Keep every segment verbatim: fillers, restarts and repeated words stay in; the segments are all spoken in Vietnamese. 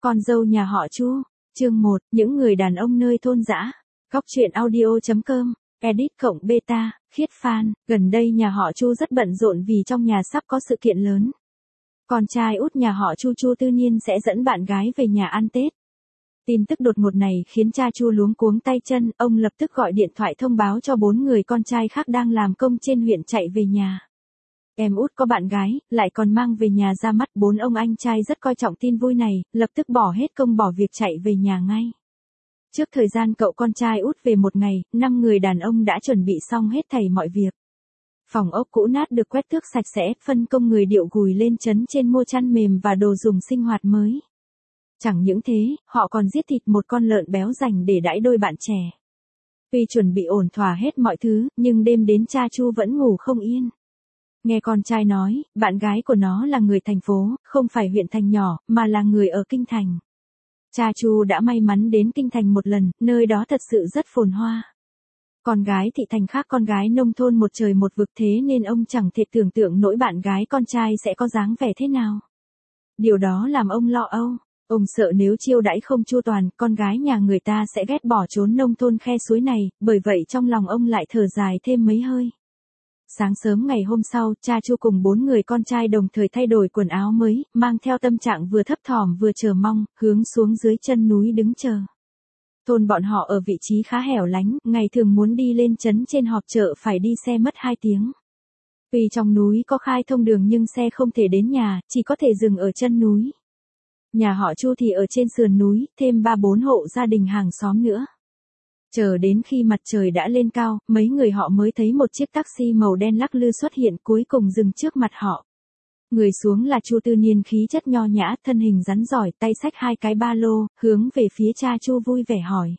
Con dâu nhà họ Chu, chương một, những người đàn ông nơi thôn dã. Góc truyện audio.com, edit cộng beta, khiết fan, gần đây nhà họ Chu rất bận rộn vì trong nhà sắp có sự kiện lớn. Con trai út nhà họ Chu Chu Tư Niên sẽ dẫn bạn gái về nhà ăn Tết. Tin tức đột ngột này khiến cha Chu luống cuống tay chân, ông lập tức gọi điện thoại thông báo cho bốn người con trai khác đang làm công trên huyện chạy về nhà. Em út có bạn gái, lại còn mang về nhà ra mắt, bốn ông anh trai rất coi trọng tin vui này, lập tức bỏ hết công bỏ việc chạy về nhà ngay. Trước thời gian cậu con trai út về một ngày, năm người đàn ông đã chuẩn bị xong hết thảy mọi việc. Phòng ốc cũ nát được quét tước sạch sẽ, phân công người điệu gùi lên trấn trên mua chăn mềm và đồ dùng sinh hoạt mới. Chẳng những thế, họ còn giết thịt một con lợn béo dành để đãi đôi bạn trẻ. Tuy chuẩn bị ổn thỏa hết mọi thứ, nhưng đêm đến cha Chu vẫn ngủ không yên. Nghe con trai nói, bạn gái của nó là người thành phố, không phải huyện thành nhỏ, mà là người ở Kinh Thành. Cha Chu đã may mắn đến Kinh Thành một lần, nơi đó thật sự rất phồn hoa. Con gái thị thành khác con gái nông thôn một trời một vực, thế nên ông chẳng thể tưởng tượng nỗi bạn gái con trai sẽ có dáng vẻ thế nào. Điều đó làm ông lo âu. Ông sợ nếu chiêu đãi không chu toàn, con gái nhà người ta sẽ ghét bỏ trốn nông thôn khe suối này, bởi vậy trong lòng ông lại thở dài thêm mấy hơi. Sáng sớm ngày hôm sau, cha Chu cùng bốn người con trai đồng thời thay đổi quần áo mới, mang theo tâm trạng vừa thấp thỏm vừa chờ mong, hướng xuống dưới chân núi đứng chờ. Thôn bọn họ ở vị trí khá hẻo lánh, ngày thường muốn đi lên trấn trên họp chợ phải đi xe mất hai tiếng. Tuy trong núi có khai thông đường nhưng xe không thể đến nhà, chỉ có thể dừng ở chân núi. Nhà họ Chu thì ở trên sườn núi, thêm ba bốn hộ gia đình hàng xóm nữa. Chờ đến khi mặt trời đã lên cao, mấy người họ mới thấy một chiếc taxi màu đen lắc lư xuất hiện, cuối cùng dừng trước mặt họ. Người xuống là Chu Tư Niên, khí chất nho nhã, thân hình rắn giỏi, tay xách hai cái ba lô, hướng về phía cha Chu vui vẻ hỏi.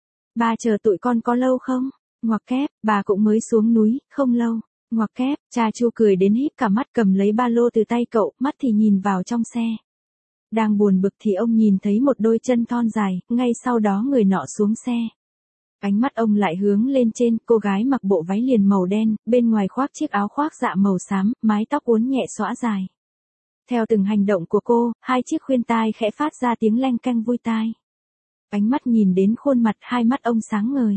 Ba chờ tụi con có lâu không? Ngoặc kép, bà cũng mới xuống núi, không lâu. Ngoặc kép, cha Chu cười đến híp cả mắt, cầm lấy ba lô từ tay cậu, mắt thì nhìn vào trong xe. Đang buồn bực thì ông nhìn thấy một đôi chân thon dài, ngay sau đó người nọ xuống xe. Ánh mắt ông lại hướng lên trên, cô gái mặc bộ váy liền màu đen, bên ngoài khoác chiếc áo khoác dạ màu xám, mái tóc uốn nhẹ xõa dài. Theo từng hành động của cô, hai chiếc khuyên tai khẽ phát ra tiếng leng keng vui tai. Ánh mắt nhìn đến khuôn mặt, hai mắt ông sáng ngời.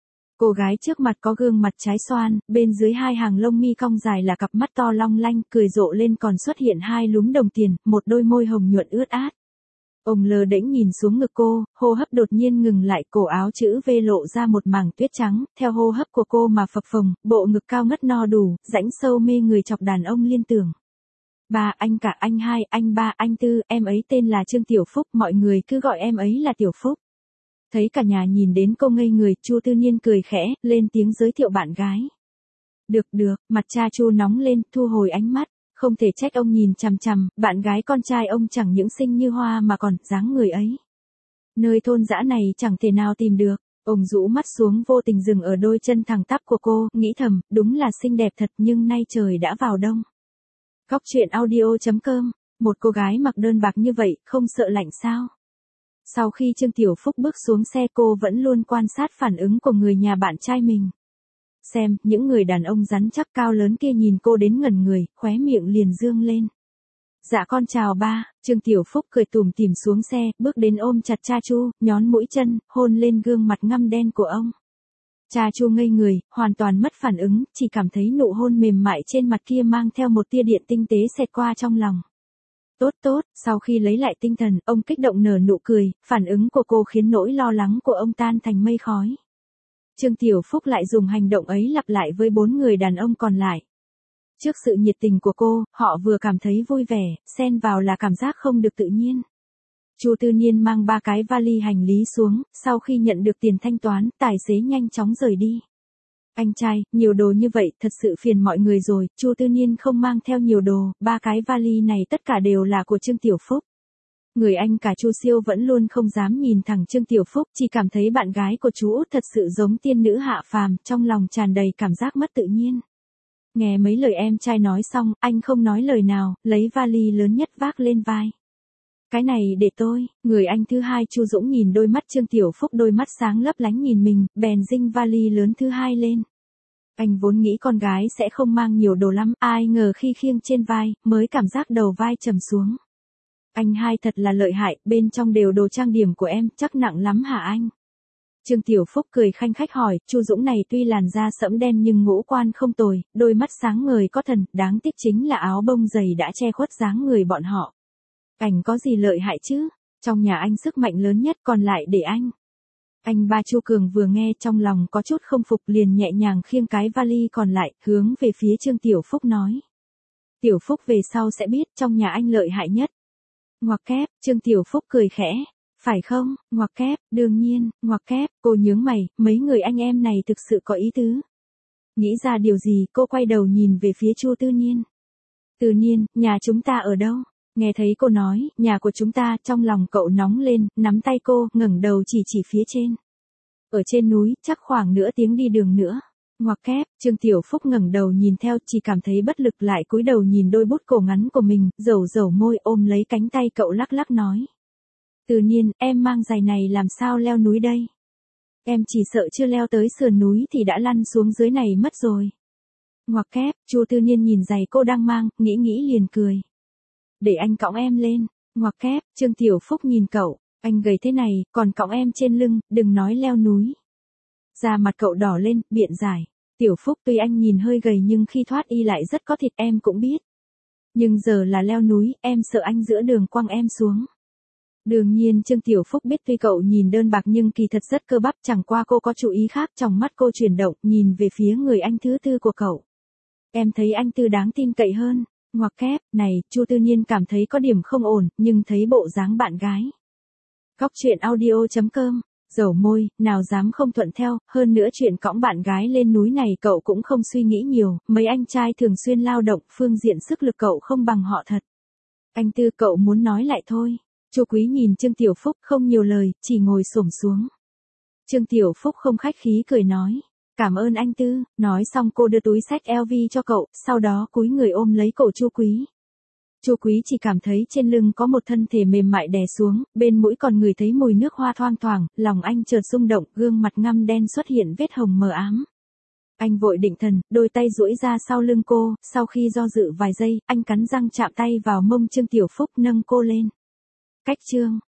Cô gái trước mặt có gương mặt trái xoan, bên dưới hai hàng lông mi cong dài là cặp mắt to long lanh, cười rộ lên còn xuất hiện hai lúm đồng tiền, một đôi môi hồng nhuận ướt át. Ông lơ đễnh nhìn xuống ngực cô, hô hấp đột nhiên ngừng lại, cổ áo chữ V lộ ra một mảng tuyết trắng, theo hô hấp của cô mà phập phồng, bộ ngực cao ngất no đủ, rãnh sâu mê người chọc đàn ông liên tưởng. Ba, anh cả, anh hai, anh ba, anh tư, em ấy tên là Trương Tiểu Phúc, mọi người cứ gọi em ấy là Tiểu Phúc. Thấy cả nhà nhìn đến cô ngây người, Chu Tư Niên cười khẽ, lên tiếng giới thiệu bạn gái. Được được, mặt cha Chu nóng lên, thu hồi ánh mắt. Không thể trách ông nhìn chằm chằm, bạn gái con trai ông chẳng những xinh như hoa mà còn dáng người ấy. Nơi thôn dã này chẳng thể nào tìm được. Ông rũ mắt xuống, vô tình dừng ở đôi chân thẳng tắp của cô, nghĩ thầm, đúng là xinh đẹp thật, nhưng nay trời đã vào đông. Góc truyện audio.com, một cô gái mặc đơn bạc như vậy, không sợ lạnh sao? Sau khi Trương Tiểu Phúc bước xuống xe, cô vẫn luôn quan sát phản ứng của người nhà bạn trai mình. Xem, những người đàn ông rắn chắc cao lớn kia nhìn cô đến ngẩn người, khóe miệng liền dương lên. Dạ con chào ba, Trương Tiểu Phúc cười tủm tỉm xuống xe, bước đến ôm chặt cha Chu, nhón mũi chân, hôn lên gương mặt ngăm đen của ông. Cha Chu ngây người, hoàn toàn mất phản ứng, chỉ cảm thấy nụ hôn mềm mại trên mặt kia mang theo một tia điện tinh tế xẹt qua trong lòng. Tốt tốt, sau khi lấy lại tinh thần, ông kích động nở nụ cười, phản ứng của cô khiến nỗi lo lắng của ông tan thành mây khói. Trương Tiểu Phúc lại dùng hành động ấy lặp lại với bốn người đàn ông còn lại. Trước sự nhiệt tình của cô, họ vừa cảm thấy vui vẻ, xen vào là cảm giác không được tự nhiên. Chu Tư Niên mang ba cái vali hành lý xuống, sau khi nhận được tiền thanh toán, tài xế nhanh chóng rời đi. Anh trai, nhiều đồ như vậy, thật sự phiền mọi người rồi, Chu Tư Niên không mang theo nhiều đồ, ba cái vali này tất cả đều là của Trương Tiểu Phúc. Người anh cả Chu Siêu vẫn luôn không dám nhìn thẳng Trương Tiểu Phúc, chỉ cảm thấy bạn gái của chú út thật sự giống tiên nữ hạ phàm, trong lòng tràn đầy cảm giác mất tự nhiên. Nghe mấy lời em trai nói xong, anh không nói lời nào, lấy vali lớn nhất vác lên vai. Cái này để tôi, người anh thứ hai Chu Dũng nhìn đôi mắt Trương Tiểu Phúc, đôi mắt sáng lấp lánh nhìn mình, bèn dinh vali lớn thứ hai lên. Anh vốn nghĩ con gái sẽ không mang nhiều đồ lắm, ai ngờ khi khiêng trên vai, mới cảm giác đầu vai trầm xuống. Anh hai thật là lợi hại, bên trong đều đồ trang điểm của em, chắc nặng lắm hả anh? Trương Tiểu Phúc cười khanh khách hỏi, Chu Dũng này tuy làn da sẫm đen nhưng ngũ quan không tồi, đôi mắt sáng ngời có thần, đáng tiếc chính là áo bông dày đã che khuất dáng người bọn họ. Anh có gì lợi hại chứ? Trong nhà anh sức mạnh lớn nhất, còn lại để anh. Anh ba Chu Cường vừa nghe trong lòng có chút không phục, liền nhẹ nhàng khiêng cái vali còn lại, hướng về phía Trương Tiểu Phúc nói. Tiểu Phúc về sau sẽ biết trong nhà anh lợi hại nhất. Ngoặc kép, Trương Tiểu Phúc cười khẽ. Phải không, ngoặc kép, đương nhiên, ngoặc kép, cô nhướng mày, mấy người anh em này thực sự có ý tứ. Nghĩ ra điều gì, cô quay đầu nhìn về phía Chu Tư Nhiên. Tư Nhiên, nhà chúng ta ở đâu? Nghe thấy cô nói, nhà của chúng ta, trong lòng cậu nóng lên, nắm tay cô, ngẩng đầu chỉ chỉ phía trên. Ở trên núi, chắc khoảng nửa tiếng đi đường nữa. Ngoặc kép, Trương Tiểu Phúc ngẩng đầu nhìn theo, chỉ cảm thấy bất lực lại cúi đầu nhìn đôi bút cổ ngắn của mình, dầu dầu môi ôm lấy cánh tay cậu lắc lắc nói. Tự nhiên, em mang giày này làm sao leo núi đây? Em chỉ sợ chưa leo tới sườn núi thì đã lăn xuống dưới này mất rồi. Ngoặc kép, Chu Tư Nhiên nhìn giày cô đang mang, nghĩ nghĩ liền cười. Để anh cõng em lên. Ngoặc kép, Trương Tiểu Phúc nhìn cậu, anh gầy thế này, còn cõng em trên lưng, đừng nói leo núi. Da mặt cậu đỏ lên, biện giải. Tiểu Phúc tuy anh nhìn hơi gầy nhưng khi thoát y lại rất có thịt em cũng biết. Nhưng giờ là leo núi, em sợ anh giữa đường quăng em xuống. Đương nhiên Trương Tiểu Phúc biết tuy cậu nhìn đơn bạc nhưng kỳ thật rất cơ bắp, chẳng qua cô có chú ý khác, trong mắt cô chuyển động, nhìn về phía người anh thứ tư của cậu. Em thấy anh Tư đáng tin cậy hơn. Ngoặc kép, này, Chu Tư Nhiên cảm thấy có điểm không ổn, nhưng thấy bộ dáng bạn gái. Góc truyện audio chấm com, dầu môi, nào dám không thuận theo, hơn nữa chuyện cõng bạn gái lên núi này cậu cũng không suy nghĩ nhiều, mấy anh trai thường xuyên lao động, phương diện sức lực cậu không bằng họ thật. Anh Tư cậu muốn nói lại thôi. Chu Quý nhìn Trương Tiểu Phúc không nhiều lời, chỉ ngồi xổm xuống. Trương Tiểu Phúc không khách khí cười nói. Cảm ơn anh Tư, nói xong cô đưa túi xách L V cho cậu, sau đó cúi người ôm lấy cổ Chu Quý. Chu Quý chỉ cảm thấy trên lưng có một thân thể mềm mại đè xuống, bên mũi còn ngửi thấy mùi nước hoa thoang thoảng, lòng anh chợt rung động, gương mặt ngăm đen xuất hiện vết hồng mờ ám. Anh vội định thần, đôi tay duỗi ra sau lưng cô, sau khi do dự vài giây, anh cắn răng chạm tay vào mông Trương Tiểu Phúc nâng cô lên. Cách chương